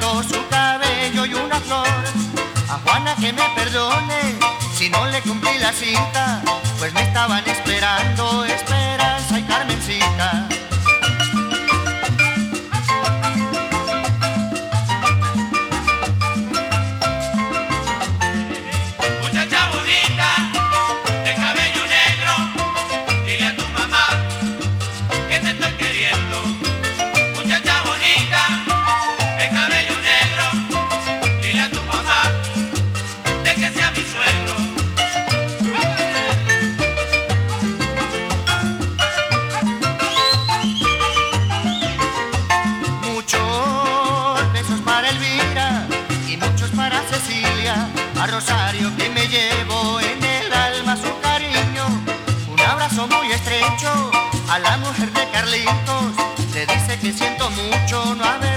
cortó su cabello y una flor. A Juana que me perdone si no le cumplí la cita, pues me estaban esperando Esperanza y Carmencita. Muchacha bonita, de cabello negro, dile a tu mamá que te estoy queriendo. Muchacha bonita, de cabello negro, dile a tu mamá de que sea mi suegro. Muchos besos para Elvira y muchos para Cecilia, a Rosario que me llevo en el alma su cariño. Un abrazo muy estrecho a la mujer de Carlitos, le dice que siento mucho no haber